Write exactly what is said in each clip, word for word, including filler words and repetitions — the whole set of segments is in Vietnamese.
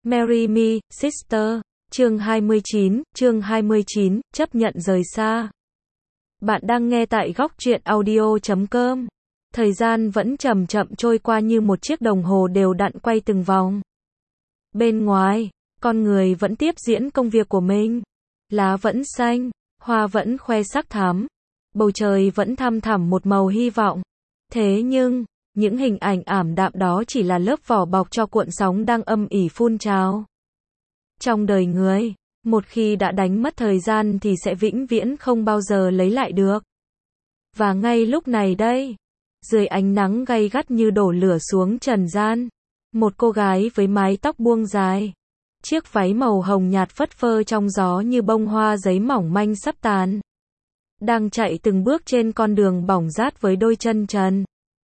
Marry Me, Sister. Chương hai mươi chín, chương hai mươi chín, chấp nhận rời xa. Bạn đang nghe tại góc truyện audio chấm com. Thời gian vẫn chậm chậm trôi qua như một chiếc đồng hồ đều đặn quay từng vòng. Bên ngoài, con người vẫn tiếp diễn công việc của mình. Lá vẫn xanh, hoa vẫn khoe sắc thắm, bầu trời vẫn thăm thẳm một màu hy vọng. Thế nhưng, những hình ảnh ảm đạm đó chỉ là lớp vỏ bọc cho cuộn sóng đang âm ỉ phun trào. Trong đời người, một khi đã đánh mất thời gian thì sẽ vĩnh viễn không bao giờ lấy lại được. Và ngay lúc này đây, dưới ánh nắng gay gắt như đổ lửa xuống trần gian, một cô gái với mái tóc buông dài, chiếc váy màu hồng nhạt phất phơ trong gió như bông hoa giấy mỏng manh sắp tàn, đang chạy từng bước trên con đường bỏng rát với đôi chân trần.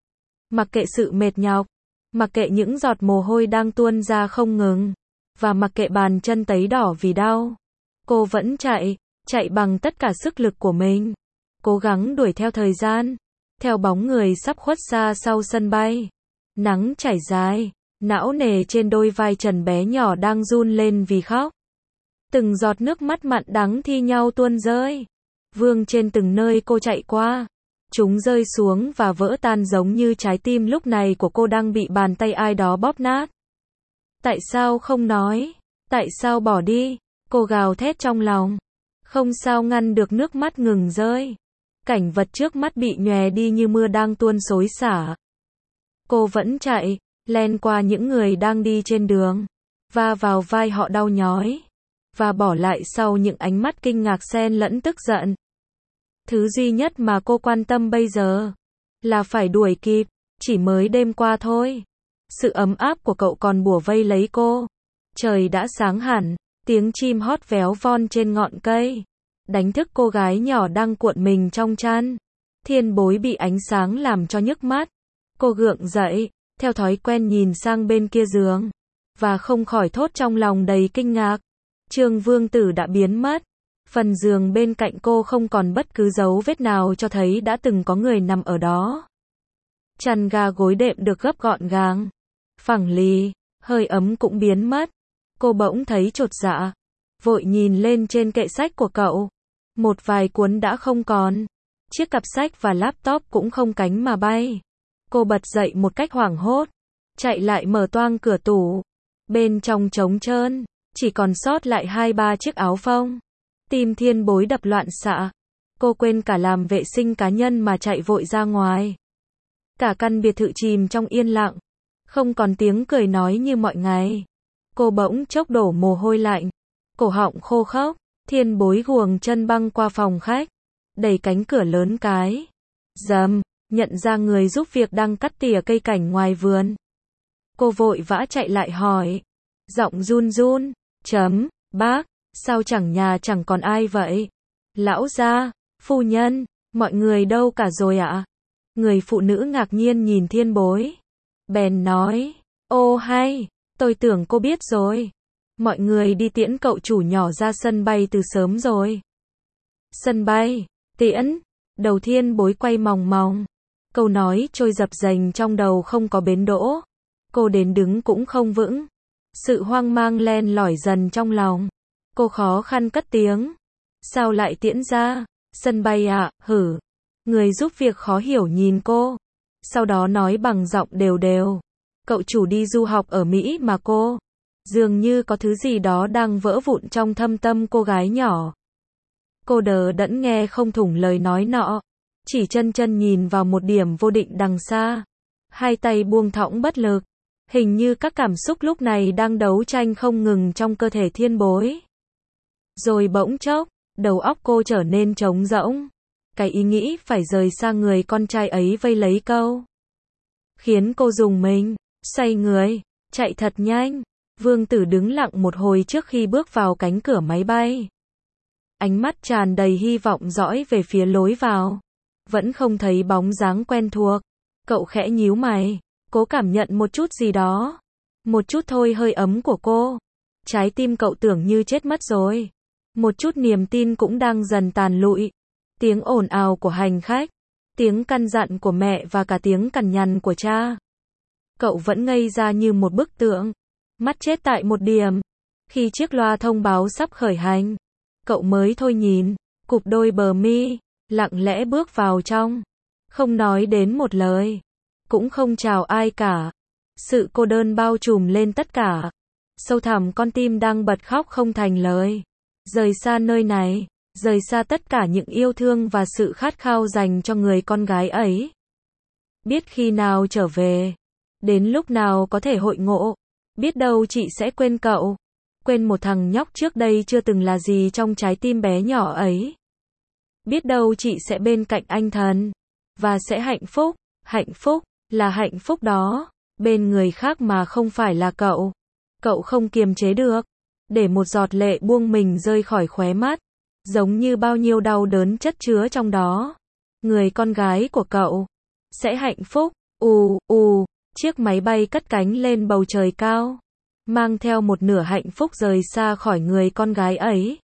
Mặc kệ sự mệt nhọc, mặc kệ những giọt mồ hôi đang tuôn ra không ngừng, và mặc kệ bàn chân tấy đỏ vì đau, cô vẫn chạy, chạy bằng tất cả sức lực của mình, cố gắng đuổi theo thời gian, theo bóng người sắp khuất xa sau sân bay. Nắng chảy dài, não nề trên đôi vai trần bé nhỏ đang run lên vì khóc. Từng giọt nước mắt mặn đắng thi nhau tuôn rơi, vương trên từng nơi cô chạy qua. Chúng rơi xuống và vỡ tan giống như trái tim lúc này của cô đang bị bàn tay ai đó bóp nát. Tại sao không nói? Tại sao bỏ đi? Cô gào thét trong lòng. Không sao ngăn được nước mắt ngừng rơi. Cảnh vật trước mắt bị nhòe đi như mưa đang tuôn xối xả. Cô vẫn chạy, len qua những người đang đi trên đường, va vào vai họ đau nhói, và bỏ lại sau những ánh mắt kinh ngạc xen lẫn tức giận. Thứ duy nhất mà cô quan tâm bây giờ là phải đuổi kịp. Chỉ mới đêm qua thôi, sự ấm áp của cậu còn bủa vây lấy cô. Trời đã sáng hẳn, tiếng chim hót véo von trên ngọn cây đánh thức cô gái nhỏ đang cuộn mình trong chăn. Thiên Bối bị ánh sáng làm cho nhức mắt. Cô gượng dậy, theo thói quen nhìn sang bên kia giường, và không khỏi thốt trong lòng đầy kinh ngạc. Trương Vương Tử đã biến mất. Phần giường bên cạnh cô không còn bất cứ dấu vết nào cho thấy đã từng có người nằm ở đó. Chăn ga gối đệm được gấp gọn gàng, phẳng lì, hơi ấm cũng biến mất. Cô bỗng thấy chột dạ, vội nhìn lên trên kệ sách của cậu. Một vài cuốn đã không còn, chiếc cặp sách và laptop cũng không cánh mà bay. Cô bật dậy một cách hoảng hốt, chạy lại mở toang cửa tủ. Bên trong trống trơn, chỉ còn sót lại hai ba chiếc áo phông. Tim Thiên Bối đập loạn xạ. Cô quên cả làm vệ sinh cá nhân mà chạy vội ra ngoài. Cả căn biệt thự chìm trong yên lặng, không còn tiếng cười nói như mọi ngày. Cô bỗng chốc đổ mồ hôi lạnh, cổ họng khô khốc. Thiên Bối guồng chân băng qua phòng khách, đẩy cánh cửa lớn cái. Dầm, nhận ra người giúp việc đang cắt tỉa cây cảnh ngoài vườn. Cô vội vã chạy lại hỏi, giọng run run, chấm, bác, sao chẳng nhà chẳng còn ai vậy? Lão gia, phu nhân, mọi người đâu cả rồi ạ? Người phụ nữ ngạc nhiên nhìn Thiên Bối, bèn nói, ô hay, tôi tưởng cô biết rồi. Mọi người đi tiễn cậu chủ nhỏ ra sân bay từ sớm rồi. Sân bay, tiễn, đầu Thiên Bối quay mòng mòng. Câu nói trôi dập dềnh trong đầu không có bến đỗ. Cô đến đứng cũng không vững. Sự hoang mang len lỏi dần trong lòng. Cô khó khăn cất tiếng. Sao lại tiễn ra? Sân bay ạ, à, hử. Người giúp việc khó hiểu nhìn cô. Sau đó nói bằng giọng đều đều. Cậu chủ đi du học ở Mỹ mà cô. Dường như có thứ gì đó đang vỡ vụn trong thâm tâm cô gái nhỏ. Cô đờ đẫn nghe không thủng lời nói nọ. Chỉ chân chân nhìn vào một điểm vô định đằng xa. Hai tay buông thõng bất lực. Hình như các cảm xúc lúc này đang đấu tranh không ngừng trong cơ thể Thiên Bối. Rồi bỗng chốc, đầu óc cô trở nên trống rỗng. Cái ý nghĩ phải rời xa người con trai ấy vây lấy câu, khiến cô rùng mình, xoay người, chạy thật nhanh. Vương Tử đứng lặng một hồi trước khi bước vào cánh cửa máy bay. Ánh mắt tràn đầy hy vọng dõi về phía lối vào. Vẫn không thấy bóng dáng quen thuộc. Cậu khẽ nhíu mày, cố cảm nhận một chút gì đó. Một chút thôi hơi ấm của cô. Trái tim cậu tưởng như chết mất rồi. Một chút niềm tin cũng đang dần tàn lụi. Tiếng ồn ào của hành khách, tiếng căn dặn của mẹ và cả tiếng cằn nhằn của cha. Cậu vẫn ngây ra như một bức tượng. mắt chết tại một điểm. Khi chiếc loa thông báo sắp khởi hành, cậu mới thôi nhìn, cụp đôi bờ mi, lặng lẽ bước vào trong. Không nói đến một lời, cũng không chào ai cả. Sự cô đơn bao trùm lên tất cả. Sâu thẳm con tim đang bật khóc không thành lời. Rời xa nơi này, rời xa tất cả những yêu thương và sự khát khao dành cho người con gái ấy. Biết khi nào trở về, đến lúc nào có thể hội ngộ, biết đâu chị sẽ quên cậu, quên một thằng nhóc trước đây chưa từng là gì trong trái tim bé nhỏ ấy. Biết đâu chị sẽ bên cạnh anh thần, và sẽ hạnh phúc, hạnh phúc, là hạnh phúc đó, bên người khác mà không phải là cậu. Cậu không kiềm chế được, để một giọt lệ buông mình rơi khỏi khóe mắt, giống như bao nhiêu đau đớn chất chứa trong đó. Người con gái của cậu sẽ hạnh phúc. Ù, ù, chiếc máy bay cất cánh lên bầu trời cao, mang theo một nửa hạnh phúc rời xa khỏi người con gái ấy.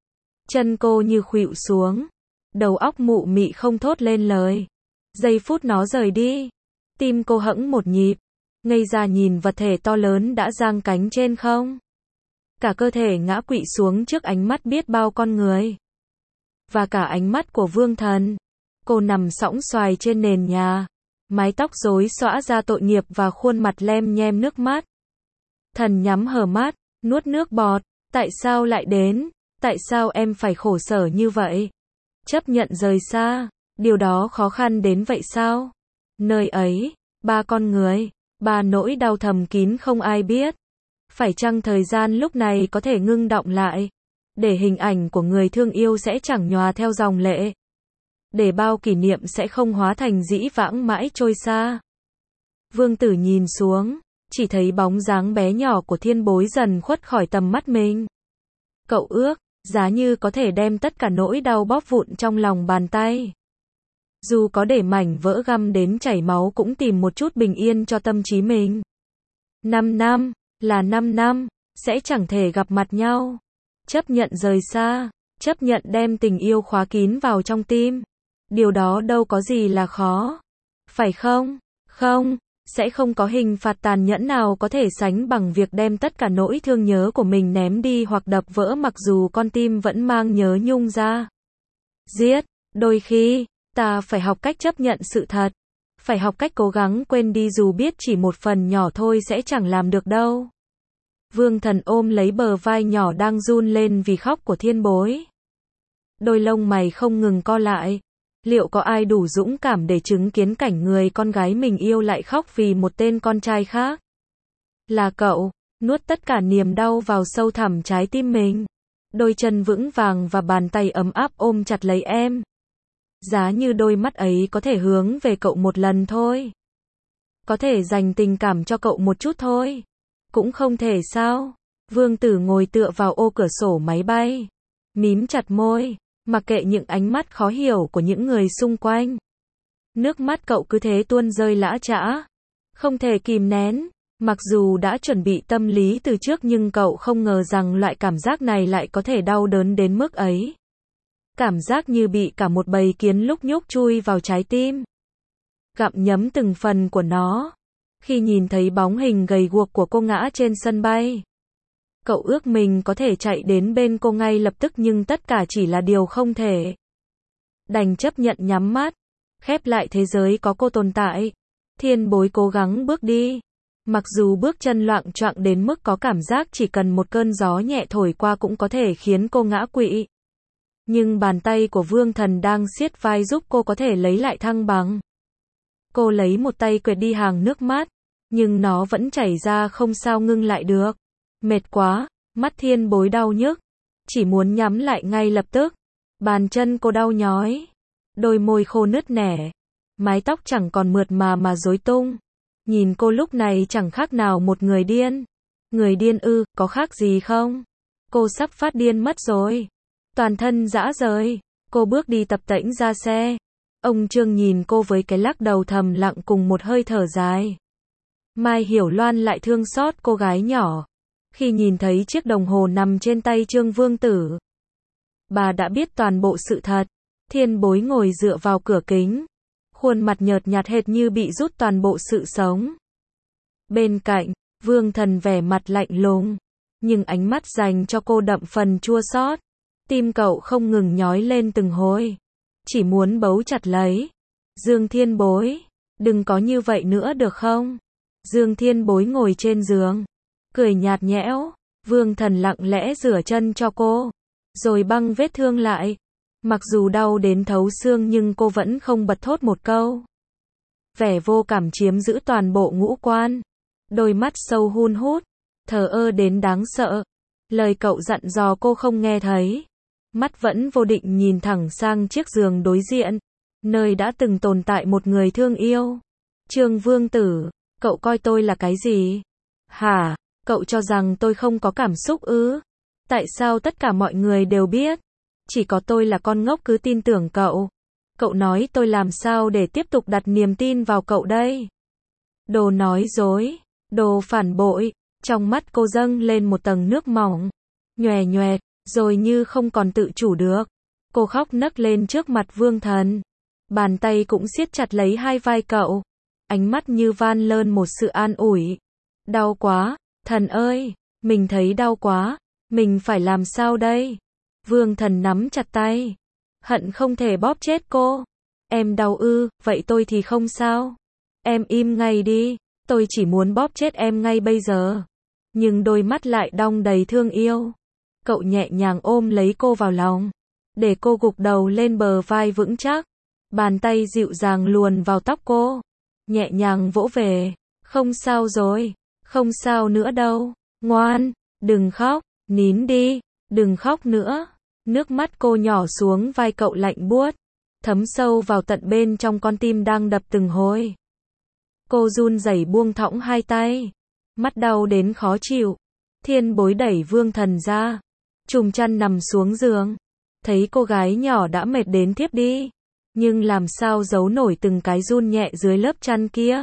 Chân cô như khuỵu xuống, đầu óc mụ mị không thốt lên lời. Giây phút nó rời đi, tim cô hẫng một nhịp, ngây ra nhìn vật thể to lớn đã giang cánh trên không. Cả cơ thể ngã quỵ xuống trước ánh mắt biết bao con người. Và cả ánh mắt của Vương Thần. Cô nằm sõng xoài trên nền nhà, mái tóc rối xõa ra tội nghiệp và khuôn mặt lem nhem nước mắt. Thần nhắm hờ mắt, nuốt nước bọt. Tại sao lại đến? Tại sao em phải khổ sở như vậy? Chấp nhận rời xa, điều đó khó khăn đến vậy sao? Nơi ấy, ba con người, ba nỗi đau thầm kín không ai biết. Phải chăng thời gian lúc này có thể ngưng đọng lại, để hình ảnh của người thương yêu sẽ chẳng nhòa theo dòng lệ, để bao kỷ niệm sẽ không hóa thành dĩ vãng mãi trôi xa. Vương Tử nhìn xuống, chỉ thấy bóng dáng bé nhỏ của Thiên Bối dần khuất khỏi tầm mắt mình. Cậu ước, giá như có thể đem tất cả nỗi đau bóp vụn trong lòng bàn tay. Dù có để mảnh vỡ găm đến chảy máu cũng tìm một chút bình yên cho tâm trí mình. Năm năm, là năm năm, sẽ chẳng thể gặp mặt nhau. Chấp nhận rời xa, chấp nhận đem tình yêu khóa kín vào trong tim. Điều đó đâu có gì là khó. Phải không? Không, sẽ không có hình phạt tàn nhẫn nào có thể sánh bằng việc đem tất cả nỗi thương nhớ của mình ném đi hoặc đập vỡ mặc dù con tim vẫn mang nhớ nhung ra. Giết, đôi khi, ta phải học cách chấp nhận sự thật. Phải học cách cố gắng quên đi dù biết chỉ một phần nhỏ thôi sẽ chẳng làm được đâu. Vương Thần ôm lấy bờ vai nhỏ đang run lên vì khóc của Thiên Bối. Đôi lông mày không ngừng co lại. Liệu có ai đủ dũng cảm để chứng kiến cảnh người con gái mình yêu lại khóc vì một tên con trai khác? Là cậu, nuốt tất cả niềm đau vào sâu thẳm trái tim mình. Đôi chân vững vàng và bàn tay ấm áp ôm chặt lấy em. Giá như đôi mắt ấy có thể hướng về cậu một lần thôi. Có thể dành tình cảm cho cậu một chút thôi. Cũng không thể sao? Vương Tử ngồi tựa vào ô cửa sổ máy bay, mím chặt môi, mặc kệ những ánh mắt khó hiểu của những người xung quanh. Nước mắt cậu cứ thế tuôn rơi lã chã, không thể kìm nén. Mặc dù đã chuẩn bị tâm lý từ trước nhưng cậu không ngờ rằng loại cảm giác này lại có thể đau đớn đến mức ấy. Cảm giác như bị cả một bầy kiến lúc nhúc chui vào trái tim, gặm nhấm từng phần của nó. Khi nhìn thấy bóng hình gầy guộc của cô ngã trên sân bay, cậu ước mình có thể chạy đến bên cô ngay lập tức nhưng tất cả chỉ là điều không thể. Đành chấp nhận nhắm mắt, khép lại thế giới có cô tồn tại. Thiên Bối cố gắng bước đi. Mặc dù bước chân loạng choạng đến mức có cảm giác chỉ cần một cơn gió nhẹ thổi qua cũng có thể khiến cô ngã quỵ. Nhưng bàn tay của Vương Thần đang siết vai giúp cô có thể lấy lại thăng bằng. Cô lấy một tay quệt đi hàng nước mắt, nhưng nó vẫn chảy ra không sao ngưng lại được. Mệt quá, mắt Thiên Bối đau nhức, chỉ muốn nhắm lại ngay lập tức. Bàn chân cô đau nhói, đôi môi khô nứt nẻ, mái tóc chẳng còn mượt mà mà rối tung. Nhìn cô lúc này chẳng khác nào một người điên. Người điên ư, có khác gì không? Cô sắp phát điên mất rồi. Toàn thân rã rời, cô bước đi tập tễnh ra xe. Ông Trương nhìn cô với cái lắc đầu thầm lặng cùng một hơi thở dài. Mai Hiểu Loan lại thương xót cô gái nhỏ. Khi nhìn thấy chiếc đồng hồ nằm trên tay Trương Vương Tử, bà đã biết toàn bộ sự thật. Thiên Bối ngồi dựa vào cửa kính, khuôn mặt nhợt nhạt hệt như bị rút toàn bộ sự sống. Bên cạnh, Vương Thần vẻ mặt lạnh lùng, nhưng ánh mắt dành cho cô đậm phần chua xót. Tim cậu không ngừng nhói lên từng hồi, chỉ muốn bấu chặt lấy. Dương Thiên Bối, đừng có như vậy nữa được không? Dương Thiên Bối ngồi trên giường, cười nhạt nhẽo. Vương Thần lặng lẽ rửa chân cho cô, rồi băng vết thương lại. Mặc dù đau đến thấu xương nhưng cô vẫn không bật thốt một câu. Vẻ vô cảm chiếm giữ toàn bộ ngũ quan. Đôi mắt sâu hun hút, thờ ơ đến đáng sợ. Lời cậu dặn dò cô không nghe thấy. Mắt vẫn vô định nhìn thẳng sang chiếc giường đối diện, nơi đã từng tồn tại một người thương yêu. Trương Vương Tử, cậu coi tôi là cái gì? Hả? Cậu cho rằng tôi không có cảm xúc ư? Tại sao tất cả mọi người đều biết? Chỉ có tôi là con ngốc cứ tin tưởng cậu. Cậu nói tôi làm sao để tiếp tục đặt niềm tin vào cậu đây? Đồ nói dối, đồ phản bội. Trong mắt cô dâng lên một tầng nước mỏng, nhòe nhòe, rồi như không còn tự chủ được. Cô khóc nấc lên trước mặt Vương Thần. Bàn tay cũng siết chặt lấy hai vai cậu. Ánh mắt như van lơn một sự an ủi. Đau quá, Thần ơi, mình thấy đau quá, mình phải làm sao đây? Vương Thần nắm chặt tay, hận không thể bóp chết cô. Em đau ư, vậy tôi thì không sao. Em im ngay đi, tôi chỉ muốn bóp chết em ngay bây giờ. Nhưng đôi mắt lại đong đầy thương yêu. Cậu nhẹ nhàng ôm lấy cô vào lòng, để cô gục đầu lên bờ vai vững chắc. Bàn tay dịu dàng luồn vào tóc cô, nhẹ nhàng vỗ về. Không sao rồi, không sao nữa đâu. Ngoan, đừng khóc, nín đi, đừng khóc nữa. Nước mắt cô nhỏ xuống vai cậu lạnh buốt, thấm sâu vào tận bên trong con tim đang đập từng hồi. Cô run rẩy buông thõng hai tay, mắt đau đến khó chịu. Thiên Bối đẩy Vương Thần ra, trùm chăn nằm xuống giường. Thấy cô gái nhỏ đã mệt đến thiếp đi, nhưng làm sao giấu nổi từng cái run nhẹ dưới lớp chăn kia.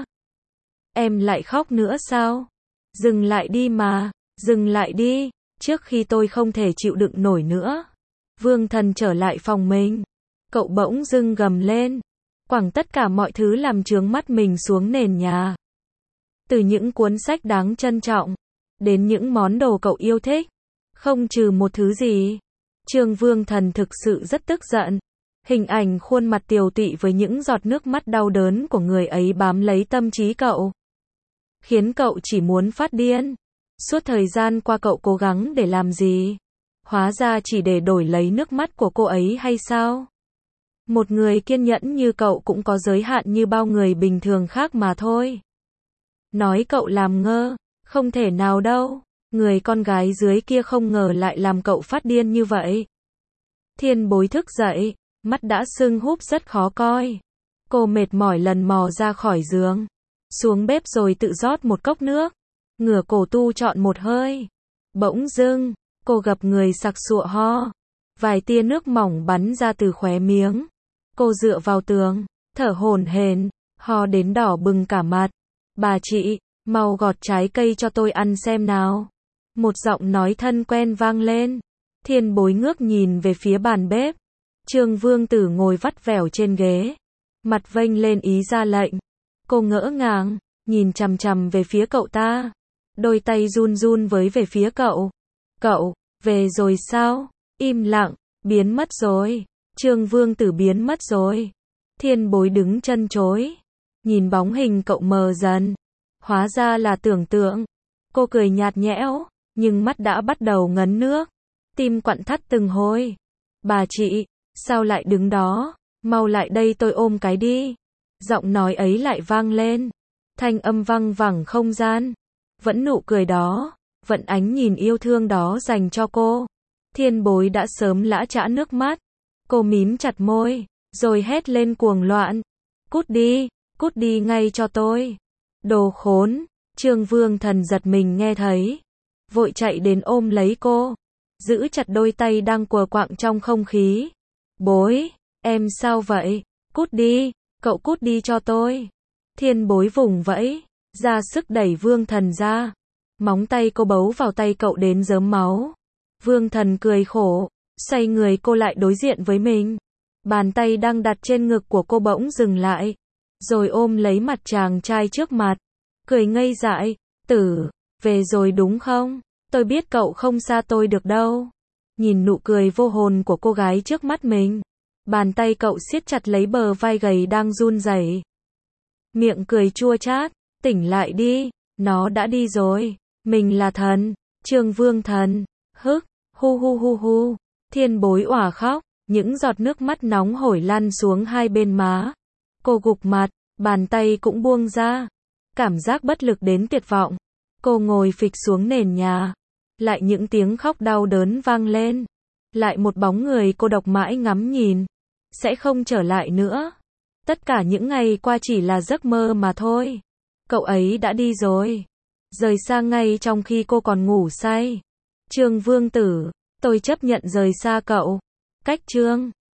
Em lại khóc nữa sao? Dừng lại đi mà, dừng lại đi, trước khi tôi không thể chịu đựng nổi nữa. Vương Thần trở lại phòng mình, cậu bỗng dưng gầm lên, quẳng tất cả mọi thứ làm chướng mắt mình xuống nền nhà. Từ những cuốn sách đáng trân trọng, đến những món đồ cậu yêu thích, không trừ một thứ gì. Trương Vương Thần thực sự rất tức giận. Hình ảnh khuôn mặt tiều tụy với những giọt nước mắt đau đớn của người ấy bám lấy tâm trí cậu, khiến cậu chỉ muốn phát điên. Suốt thời gian qua cậu cố gắng để làm gì? Hóa ra chỉ để đổi lấy nước mắt của cô ấy hay sao? Một người kiên nhẫn như cậu cũng có giới hạn như bao người bình thường khác mà thôi. Nói cậu làm ngơ, không thể nào đâu. Người con gái dưới kia không ngờ lại làm cậu phát điên như vậy. Thiên Bối thức dậy, mắt đã sưng húp rất khó coi. Cô mệt mỏi lần mò ra khỏi giường, xuống bếp rồi tự rót một cốc nước, ngửa cổ tu trọn một hơi. Bỗng dưng, cô gặp người sặc sụa ho, vài tia nước mỏng bắn ra từ khóe miếng. Cô dựa vào tường, thở hổn hển, ho đến đỏ bừng cả mặt. Bà chị, mau gọt trái cây cho tôi ăn xem nào. Một giọng nói thân quen vang lên. Thiên Bối ngước nhìn về phía bàn bếp. Trương Vương Tử ngồi vắt vẻo trên ghế, mặt vênh lên ý ra lệnh. Cô ngỡ ngàng, nhìn chằm chằm về phía cậu ta. Đôi tay run run với về phía cậu. Cậu, về rồi sao? Im lặng, biến mất rồi. Trương Vương Tử biến mất rồi. Thiên Bối đứng chân chối, nhìn bóng hình cậu mờ dần. Hóa ra là tưởng tượng. Cô cười nhạt nhẽo, nhưng mắt đã bắt đầu ngấn nước. Tim quặn thắt từng hồi. Bà chị, sao lại đứng đó? Mau lại đây tôi ôm cái đi. Giọng nói ấy lại vang lên. Thanh âm văng vẳng không gian. Vẫn nụ cười đó, vẫn ánh nhìn yêu thương đó dành cho cô. Thiên Bối đã sớm lã chã nước mắt. Cô mím chặt môi, rồi hét lên cuồng loạn. Cút đi, cút đi ngay cho tôi. Đồ khốn. Trương Vương Thần giật mình nghe thấy, vội chạy đến ôm lấy cô, giữ chặt đôi tay đang quờ quạng trong không khí. Bối, em sao vậy? Cút đi, cậu cút đi cho tôi. Thiên Bối vùng vẫy, ra sức đẩy Vương Thần ra. Móng tay cô bấu vào tay cậu đến rớm máu. Vương Thần cười khổ, xoay người cô lại đối diện với mình. Bàn tay đang đặt trên ngực của cô bỗng dừng lại, rồi ôm lấy mặt chàng trai trước mặt, cười ngây dại. Tử, Về rồi đúng không? Tôi biết cậu không xa tôi được đâu. Nhìn nụ cười vô hồn của cô gái trước mắt mình. Bàn tay cậu siết chặt lấy bờ vai gầy đang run rẩy. Miệng cười chua chát. Tỉnh lại đi. Nó đã đi rồi. Mình là thần. Trương Vương Thần. Hức. Hu hu hu hu. Thiên Bối òa khóc. Những giọt nước mắt nóng hổi lăn xuống hai bên má. Cô gục mặt. Bàn tay cũng buông ra. Cảm giác bất lực đến tuyệt vọng. Cô ngồi phịch xuống nền nhà. Lại những tiếng khóc đau đớn vang lên. Lại một bóng người cô độc mãi ngắm nhìn. Sẽ không trở lại nữa. Tất cả những ngày qua chỉ là giấc mơ mà thôi. Cậu ấy đã đi rồi. Rời xa ngay trong khi cô còn ngủ say. Trương Vương Tử, tôi chấp nhận rời xa cậu. Cách chương